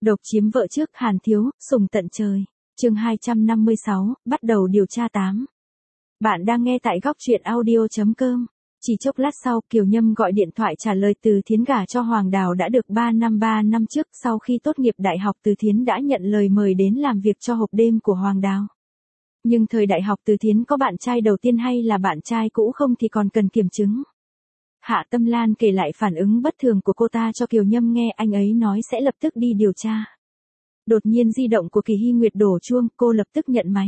Độc chiếm vợ trước Hàn Thiếu, sùng tận trời. Chương 256, bắt đầu điều tra 8. Bạn đang nghe tại góc truyện audio.com. Chỉ chốc lát sau, Kiều Nhâm gọi điện thoại trả lời Từ Thiến gả cho Hoàng Đào đã được 3 năm trước, sau khi tốt nghiệp đại học Từ Thiến đã nhận lời mời đến làm việc cho hộp đêm của Hoàng Đào. Nhưng thời đại học Từ Thiến có bạn trai đầu tiên hay là bạn trai cũ không thì còn cần kiểm chứng. Hạ Tâm Lan kể lại phản ứng bất thường của cô ta cho Kiều Nhâm nghe, anh ấy nói sẽ lập tức đi điều tra. Đột nhiên di động của Kỳ Hy Nguyệt đổ chuông, cô lập tức nhận máy.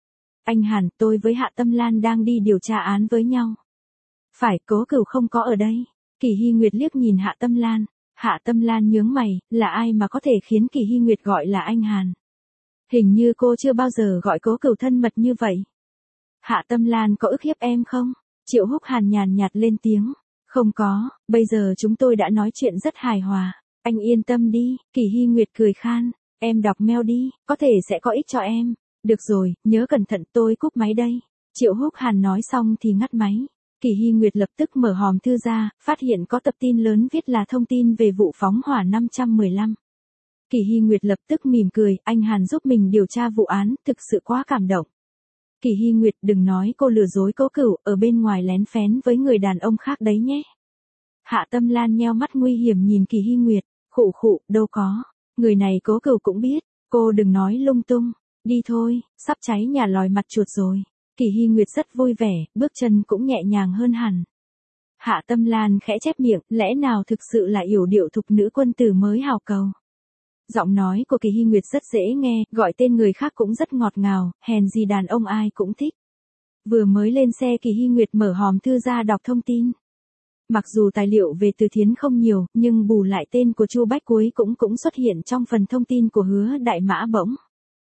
Anh Hàn, tôi với Hạ Tâm Lan đang đi điều tra án với nhau. Phải, Cố Cửu không có ở đây. Kỳ Hy Nguyệt liếc nhìn Hạ Tâm Lan. Hạ Tâm Lan nhướng mày, là ai mà có thể khiến Kỳ Hy Nguyệt gọi là anh Hàn? Hình như cô chưa bao giờ gọi Cố Cửu thân mật như vậy. Hạ Tâm Lan có ức hiếp em không? Triệu Húc Hàn nhàn nhạt lên tiếng. Không có, bây giờ chúng tôi đã nói chuyện rất hài hòa. Anh yên tâm đi, Kỳ Hy Nguyệt cười khan. Em đọc mail đi, có thể sẽ có ích cho em. Được rồi, nhớ cẩn thận, tôi cúp máy đây. Triệu Húc Hàn nói xong thì ngắt máy. Kỳ Hy Nguyệt lập tức mở hòm thư ra, phát hiện có tập tin lớn viết là thông tin về vụ phóng hỏa 515. Kỳ Hy Nguyệt lập tức mỉm cười, anh Hàn giúp mình điều tra vụ án, thực sự quá cảm động. Kỳ Hy Nguyệt, đừng nói cô lừa dối Cố Cửu, ở bên ngoài lén phén với người đàn ông khác đấy nhé. Hạ Tâm Lan nheo mắt nguy hiểm nhìn Kỳ Hy Nguyệt, khụ khụ, đâu có, người này Cố Cửu cũng biết, cô đừng nói lung tung, đi thôi, sắp cháy nhà lòi mặt chuột rồi. Kỳ Hy Nguyệt rất vui vẻ, bước chân cũng nhẹ nhàng hơn hẳn. Hạ Tâm Lan khẽ chép miệng, lẽ nào thực sự là yểu điệu thục nữ quân tử mới hào cầu. Giọng nói của Kỳ Hy Nguyệt rất dễ nghe, gọi tên người khác cũng rất ngọt ngào, hèn gì đàn ông ai cũng thích. Vừa mới lên xe Kỳ Hy Nguyệt mở hòm thư ra đọc thông tin. Mặc dù tài liệu về Từ Thiến không nhiều, nhưng bù lại tên của Chu Bách cuối cũng xuất hiện trong phần thông tin của Hứa Đại Mã Bổng.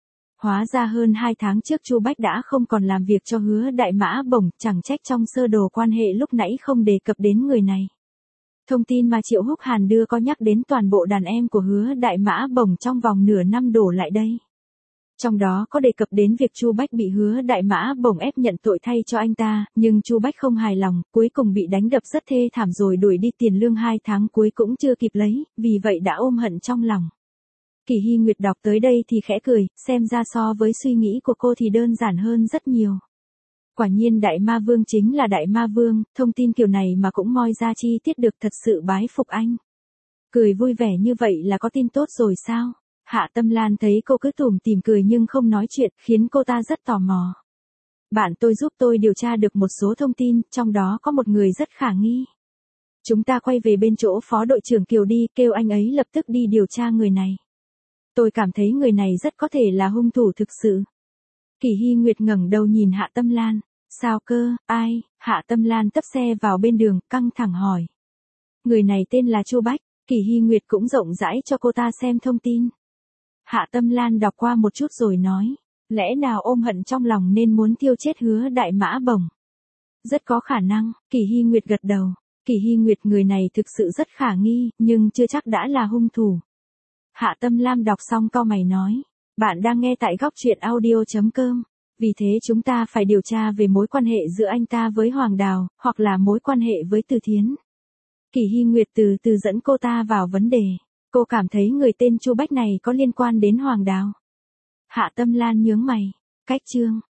Hóa ra hơn 2 tháng trước Chu Bách đã không còn làm việc cho Hứa Đại Mã Bổng, chẳng trách trong sơ đồ quan hệ lúc nãy không đề cập đến người này. Thông tin mà Triệu Húc Hàn đưa có nhắc đến toàn bộ đàn em của Hứa Đại Mã Bổng trong vòng nửa năm đổ lại đây. Trong đó có đề cập đến việc Chu Bách bị Hứa Đại Mã Bổng ép nhận tội thay cho anh ta, nhưng Chu Bách không hài lòng, cuối cùng bị đánh đập rất thê thảm rồi đuổi đi, tiền lương 2 tháng cuối cũng chưa kịp lấy, vì vậy đã ôm hận trong lòng. Kỳ Hy Nguyệt đọc tới đây thì khẽ cười, xem ra so với suy nghĩ của cô thì đơn giản hơn rất nhiều. Quả nhiên Đại Ma Vương chính là Đại Ma Vương, thông tin kiểu này mà cũng moi ra chi tiết được, thật sự bái phục anh. Cười vui vẻ như vậy là có tin tốt rồi sao? Hạ Tâm Lan thấy cô cứ tủm tỉm cười nhưng không nói chuyện, khiến cô ta rất tò mò. Bạn tôi giúp tôi điều tra được một số thông tin, trong đó có một người rất khả nghi. Chúng ta quay về bên chỗ Phó đội trưởng Kiều đi, kêu anh ấy lập tức đi điều tra người này. Tôi cảm thấy người này rất có thể là hung thủ thực sự. Kỳ Hy Nguyệt ngẩng đầu nhìn Hạ Tâm Lan. Sao cơ, ai? Hạ Tâm Lan tấp xe vào bên đường, căng thẳng hỏi. Người này tên là Chu Bách. Kỳ Hy Nguyệt cũng rộng rãi cho cô ta xem thông tin. Hạ Tâm Lan đọc qua một chút rồi nói. Lẽ nào ôm hận trong lòng nên muốn tiêu chết Hứa Đại Mã Bổng? Rất có khả năng, Kỳ Hy Nguyệt gật đầu. Kỳ Hy Nguyệt, người này thực sự rất khả nghi, nhưng chưa chắc đã là hung thủ. Hạ Tâm Lan đọc xong cau mày nói. Bạn đang nghe tại góc truyện audio.com. Vì thế chúng ta phải điều tra về mối quan hệ giữa anh ta với Hoàng Đào, hoặc là mối quan hệ với Từ Thiến. Kỳ Hy Nguyệt từ từ dẫn cô ta vào vấn đề. Cô cảm thấy người tên Chu Bách này có liên quan đến Hoàng Đào. Hạ Tâm Lan nhướng mày. Cách chương.